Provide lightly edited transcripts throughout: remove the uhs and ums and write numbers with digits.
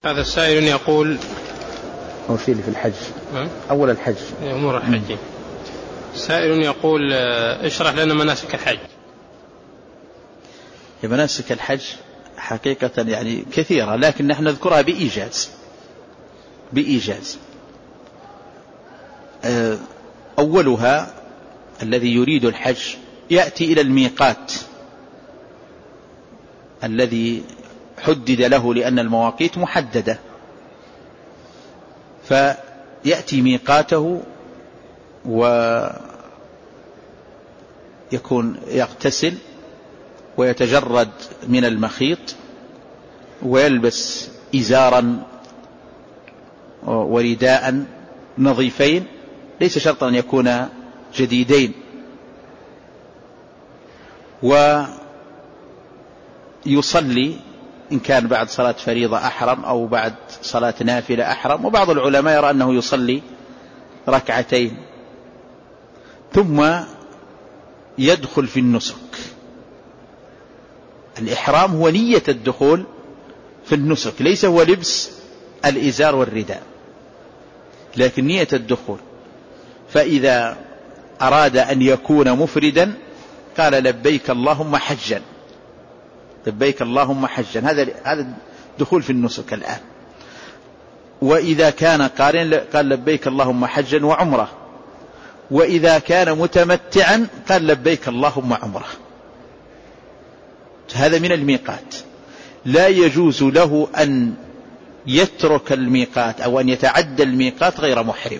هذا السائل يقول أو شيء في الحج أول الحج أمور الحج. سائل يقول اشرح لنا مناسك الحج. مناسك الحج حقيقة يعني كثيرة، لكن نحن نذكرها بإيجاز. أولها الذي يريد الحج يأتي إلى الميقات الذي حدد له، لأن المواقيت محددة، فيأتي ميقاته ويكون يغتسل ويتجرد من المخيط ويلبس إزارا ورداء نظيفين، ليس شرطا أن يكون جديدين، ويصلي إن كان بعد صلاة فريضة أحرم أو بعد صلاة نافلة أحرم، وبعض العلماء يرى أنه يصلي ركعتين، ثم يدخل في النسك. الإحرام هو نية الدخول في النسك، ليس هو لبس الإزار والرداء، لكن نية الدخول. فإذا أراد أن يكون مفردا قال لبيك اللهم حجا، لبيك اللهم حجا، هذا دخول في النسك الآن. وإذا كان قارن قال لبيك اللهم حجا وعمرة، وإذا كان متمتعا قال لبيك اللهم عمرة. هذا من الميقات، لا يجوز له أن يترك الميقات أو أن يتعدى الميقات غير محرم.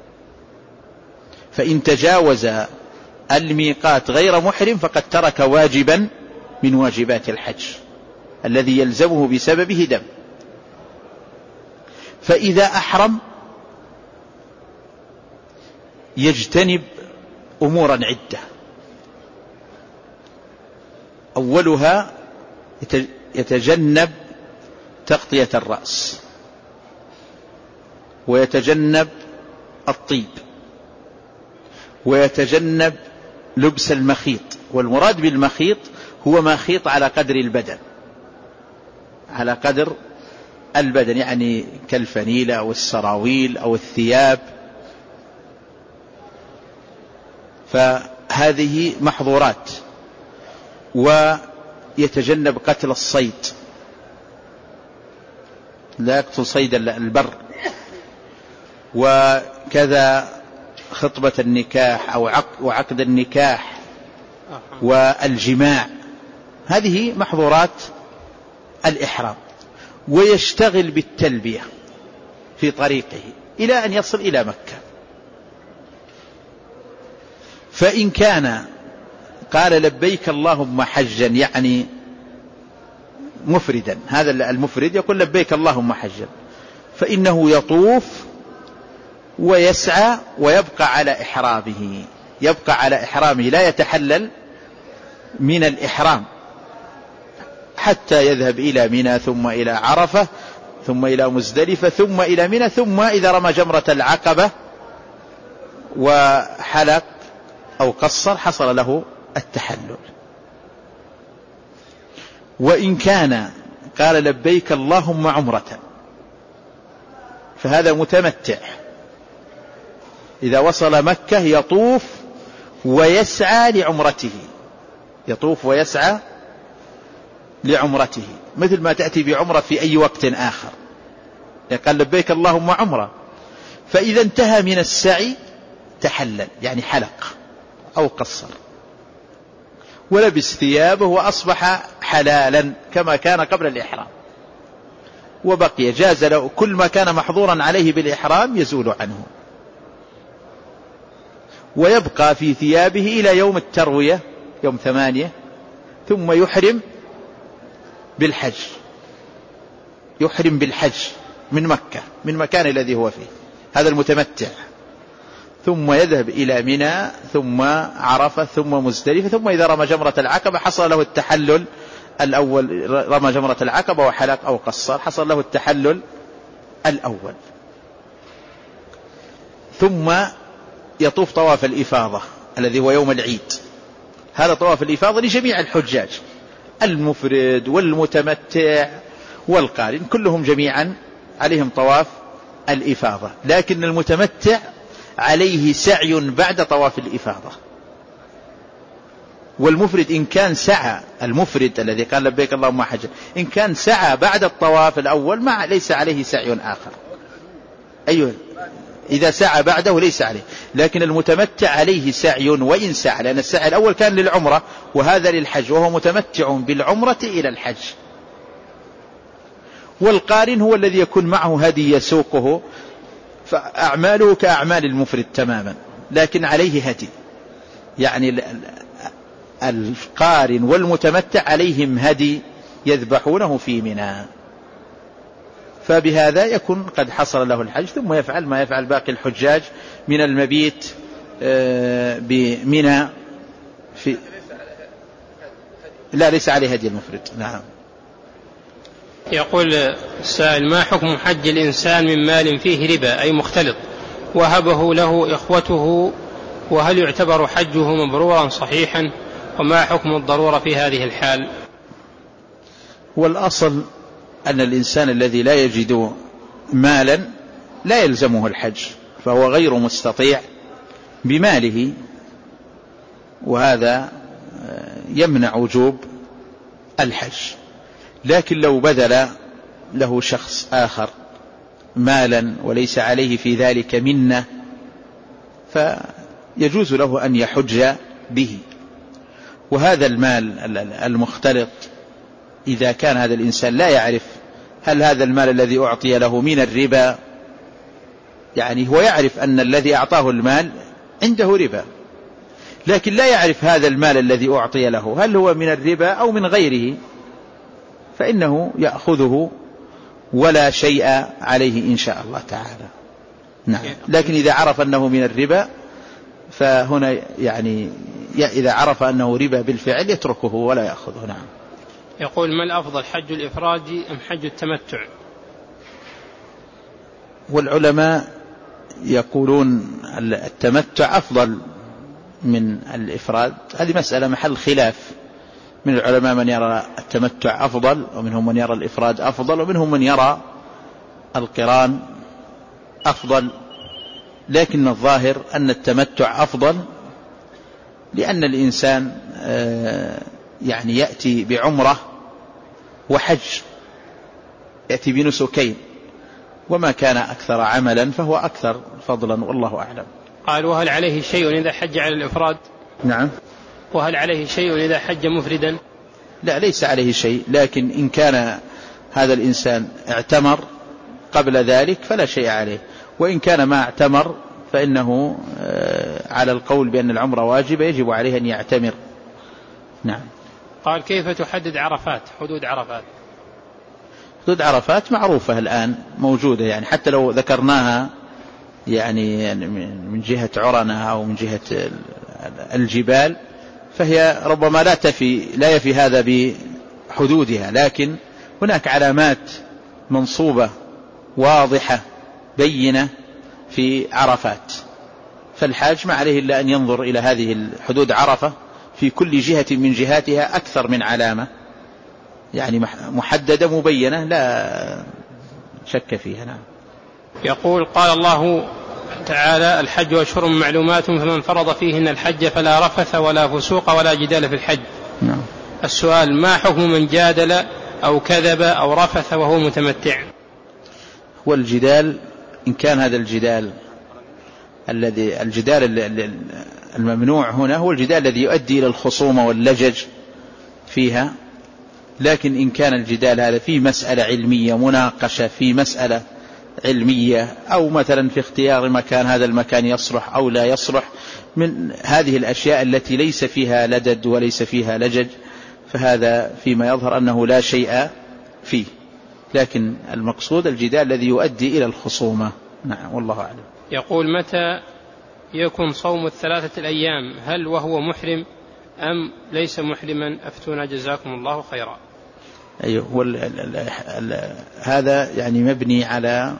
فإن تجاوز الميقات غير محرم فقد ترك واجبا من واجبات الحج الذي يلزمه بسببه دم. فإذا أحرم يجتنب أمورا عدة، أولها يتجنب تغطية الرأس، ويتجنب الطيب، ويتجنب لبس المخيط. والمراد بالمخيط هو مخيط على قدر البدن، على قدر البدن، يعني كالفنيلة أو السراويل أو الثياب، فهذه محظورات. ويتجنب قتل الصيد، لا يقتل صيد البر، وكذا خطبة النكاح أو عقد النكاح والجماع، هذه محظورات الإحرام. ويشتغل بالتلبية في طريقه إلى أن يصل إلى مكة. فإن كان قال لبيك اللهم حجا يعني مفردا، هذا المفرد يقول لبيك اللهم حجا، فإنه يطوف ويسعى ويبقى على إحرامه، يبقى على إحرامه، لا يتحلل من الإحرام حتى يذهب إلى منى، ثم إلى عرفة، ثم إلى مزدلفة، ثم إلى منى، ثم إذا رمى جمرة العقبة وحلق أو قصر حصل له التحلل. وإن كان قال لبيك اللهم عمرة فهذا متمتع، إذا وصل مكة يطوف ويسعى لعمرته، يطوف ويسعى لعمرته، مثل ما تأتي بعمرة في أي وقت آخر. قال لبيك اللهم عمرة، فإذا انتهى من السعي تحلل، يعني حلق أو قصر ولبس ثيابه وأصبح حلالا كما كان قبل الإحرام، وبقي جاز له كل ما كان محظورا عليه بالإحرام يزول عنه، ويبقى في ثيابه إلى يوم التروية يوم 8، ثم يحرم بالحج، يحرم بالحج من مكة، من مكان الذي هو فيه، هذا المتمتع، ثم يذهب إلى منى، ثم عرفة، ثم مزدلفة، ثم إذا رمى جمرة العقبة حصل له التحلل الأول، رمى جمرة العقبة وحلق أو قصر حصل له التحلل الأول. ثم يطوف طواف الإفاضة الذي هو يوم العيد، هذا طواف الإفاضة لجميع الحجاج، المفرد والمتمتع والقارن كلهم جميعا عليهم طواف الإفاضة، لكن المتمتع عليه سعي بعد طواف الإفاضة. والمفرد إن كان سعى، المفرد الذي قال لبيك اللهم حجا، إن كان سعى بعد الطواف الأول ما ليس عليه سعي آخر. أيوه، إذا سعى بعده ليس عليه، لكن المتمتع عليه سعي وإن سعى، لأن السعي الأول كان للعمرة وهذا للحج، وهو متمتع بالعمرة إلى الحج. والقارن هو الذي يكون معه هدي يسوقه، فأعماله كأعمال المفرد تماما، لكن عليه هدي. يعني القارن والمتمتع عليهم هدي يذبحونه في منى، فبهذا يكون قد حصل له الحج، ثم يفعل ما يفعل باقي الحجاج من المبيت بمنى. لا، ليس عليه هدي المفرد. نعم. يقول السائل: ما حكم حج الإنسان من مال فيه ربا أي مختلط وهبه له إخوته، وهل يعتبر حجه مبرورا صحيحا، وما حكم الضرورة في هذه الحال؟ والأصل أن الإنسان الذي لا يجد مالا لا يلزمه الحج، فهو غير مستطيع بماله، وهذا يمنع وجوب الحج. لكن لو بذل له شخص آخر مالا وليس عليه في ذلك منة، فيجوز له أن يحج به. وهذا المال المختلط إذا كان هذا الإنسان لا يعرف هل هذا المال الذي أعطي له من الربا، يعني هو يعرف أن الذي أعطاه المال عنده ربا، لكن لا يعرف هذا المال الذي أعطي له هل هو من الربا أو من غيره، فإنه يأخذه ولا شيء عليه إن شاء الله تعالى. نعم. لكن إذا عرف أنه من الربا فهنا يعني إذا عرف أنه ربا بالفعل يتركه ولا يأخذه. نعم. يقول: ما الأفضل، حج الإفراد أم حج التمتع؟ والعلماء يقولون التمتع أفضل من الإفراد، هذه مسألة محل خلاف. من العلماء من يرى التمتع أفضل، ومنهم من يرى الإفراد أفضل، ومنهم من يرى القران أفضل، لكن الظاهر أن التمتع أفضل، لأن الإنسان يعني يأتي بعمرة وحج، يأتي بنسكين، وما كان أكثر عملا فهو أكثر فضلا، والله أعلم. قال: وهل عليه شيء إذا حج على الإفراد؟ نعم. وهل عليه شيء إذا حج مفردا؟ لا، ليس عليه شيء، لكن إن كان هذا الإنسان اعتمر قبل ذلك فلا شيء عليه، وإن كان ما اعتمر فإنه على القول بأن العمرة واجبة يجب عليه أن يعتمر. نعم. قال: كيف تحدد عرفات، حدود عرفات؟ حدود عرفات معروفة الآن موجودة، يعني حتى لو ذكرناها يعني من جهة عرنة أو من جهة الجبال فهي ربما لا يفي هذا بحدودها، لكن هناك علامات منصوبة واضحة بينة في عرفات، فالحاج ما عليه إلا أن ينظر إلى هذه الحدود عرفة في كل جهة من جهاتها أكثر من علامة، يعني محددة مبينة لا شك فيها. نعم. يقول: قال الله تعالى: الحج أشهر معلومات، فمن فرض فيهن الحج فلا رفث ولا فسوق ولا جدال في الحج. نعم. السؤال: ما حكم من جادل أو كذب أو رفث وهو متمتع؟ والجدال إن كان هذا الجدال الممنوع هنا هو الجدال الذي يؤدي إلى الخصومة واللجج فيها، لكن إن كان الجدال هذا في مسألة علمية، مناقشة في مسألة علمية، أو مثلا في اختيار مكان، هذا المكان يصلح أو لا يصلح، من هذه الأشياء التي ليس فيها لدد وليس فيها لجج، فهذا فيما يظهر أنه لا شيء فيه، لكن المقصود الجدال الذي يؤدي إلى الخصومة. نعم، والله أعلم. يقول: متى يكون صوم الثلاثة الأيام؟ هل وهو محرم أم ليس محرما؟ أفتونا جزاكم الله خيرا. أيوه، هذا يعني مبني على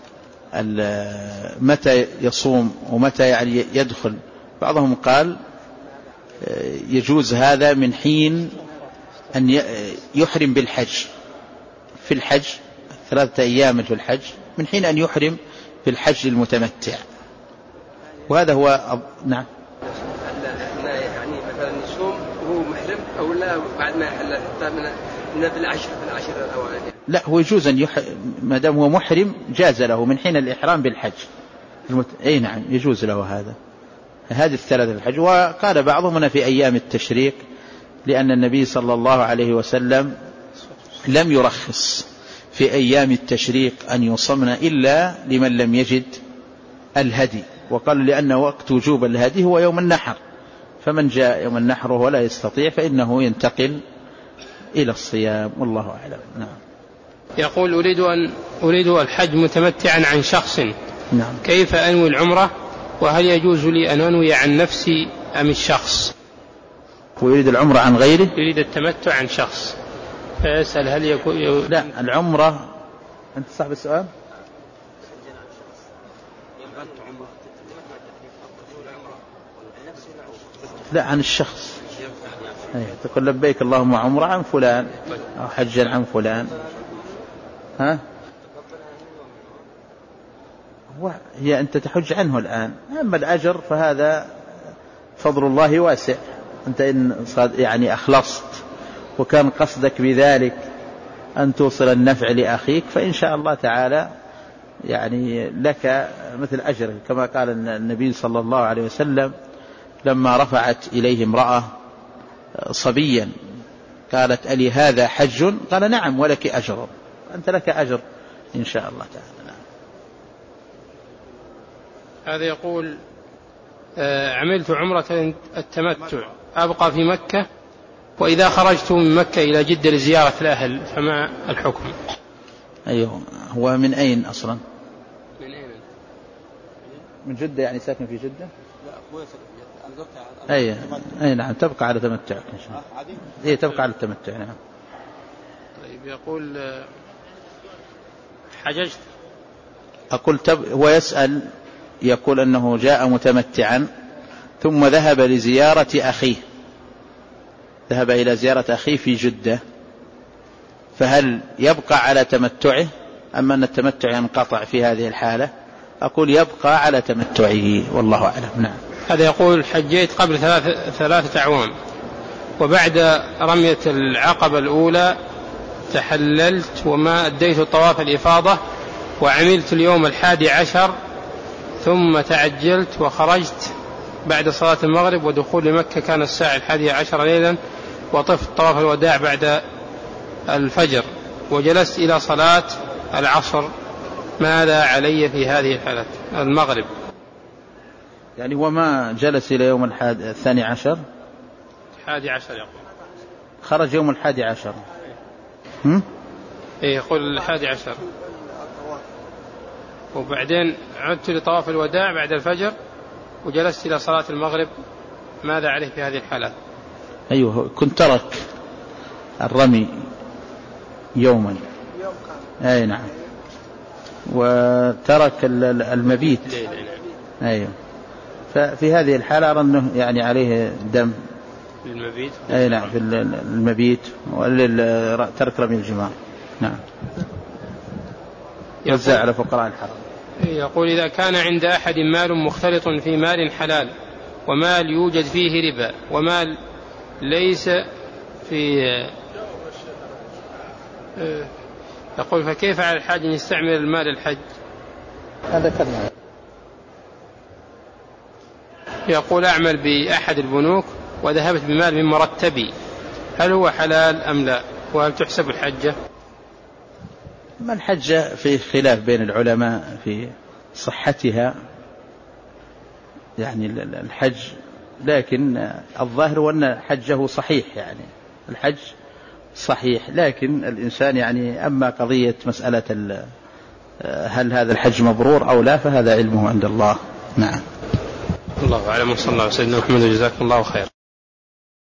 متى يصوم ومتى يعني يدخل. بعضهم قال يجوز هذا من حين أن يحرم بالحج، في الحج 3 أيام في الحج من حين أن يحرم في الحج المتمتع. وهذا هو نعم. يعني مثلا يصوم وهو محرم أو لا بعد ما يحل حتى من في العشر الأوائل؟ لا، هو يجوز أن ما دام هو محرم جاز له من حين الإحرام بالحج أي نعم يجوز له هذه الثلاثة الحج. وقال بعضهم أن في أيام التشريق، لأن النبي صلى الله عليه وسلم لم يرخص في أيام التشريق أن يصمن إلا لمن لم يجد الهدي، وقال لأن وقت وجوب الهدي هو يوم النحر، فمن جاء يوم النحر وهو لا يستطيع فإنه ينتقل إلى الصيام، والله أعلم. نعم. يقول أريد الحج متمتعا عن شخص، نعم. كيف أنوي العمرة؟ وهل يجوز لي أن أنوي عن نفسي أم الشخص؟ ويريد العمرة عن غيره؟ يريد التمتع عن شخص، فيسأل هل يكون لا، العمرة أنت صاحب السؤال؟ لا، عن الشخص. تقول لبيك اللهم عمرة عن فلان أو حجا عن فلان. هي أنت تحج عنه الآن، أما الأجر فهذا فضل الله واسع. أنت إن يعني أخلصت وكان قصدك بذلك أن توصل النفع لأخيك، فإن شاء الله تعالى يعني لك مثل أجره، كما قال النبي صلى الله عليه وسلم لما رفعت إليه امرأة صبيا قالت ألي هذا حج؟ قال نعم ولك أجر، أنت لك أجر إن شاء الله تعالى. هذا يقول عملت عمرة التمتع أبقى في مكة، وإذا خرجت من مكة إلى جدة لزيارة الأهل فما الحكم؟ أيوه، هو من أين أصلا؟ من أين؟ من جدة، يعني ساكن في جدة؟ لا، أخوي ساكن. أي نعم، تبقى على تمتع إن شاء الله. تبقى على التمتع. نعم. طيب يقول حججت، أقول هو يسأل، يقول أنه جاء متمتعا ثم ذهب لزيارة أخيه، ذهب إلى زيارة أخيه في جدة، فهل يبقى على تمتعه أم أن التمتع ينقطع في هذه الحالة؟ أقول يبقى على تمتعه، والله أعلم. نعم. هذا يقول حجيت قبل 3 أعوام، وبعد رمية العقبة الأولى تحللت وما أديت طواف الإفاضة، وعملت اليوم 11 ثم تعجلت وخرجت بعد صلاة المغرب، ودخول لمكة كان الساعة 11 ليلا، وطفت طواف الوداع بعد الفجر، وجلست إلى صلاة العصر، ماذا علي في هذه الحالة؟ المغرب يعني وما جلس إلى يوم 12 يقول خرج يوم 11. يقول 11 وبعدين عدت لطواف الوداع بعد الفجر وجلست إلى صلاة المغرب، ماذا عليه في هذه الحالات؟ أيوه، كنت ترك الرمي يوما. أي نعم، وترك المبيت. أيوه، ففي هذه الحالة أرى أنه يعني عليه دم المبيت. أي نعم، في المبيت وترك رمي الجمار. نعم. يوزع على فقراء الحرم. يقول إذا كان عند أحد مال مختلط في مال حلال ومال يوجد فيه ربا ومال ليس فيه، يقول فكيف على الحاج أن يستعمل المال الحج؟ هذا كلمة. يقول أعمل بأحد البنوك وذهبت بمال من مرتبي، هل هو حلال أم لا؟ وهل تحسب الحجة؟ ما الحجة في خلاف بين العلماء في صحتها، يعني الحج، لكن الظاهر هو أن حجه صحيح، يعني الحج صحيح، لكن الإنسان يعني أما قضية مسألة هل هذا الحج مبرور أو لا فهذا علمه عند الله. نعم. الله أعلم، صلى الله عليه وسلم محمد، جزاكم الله خير.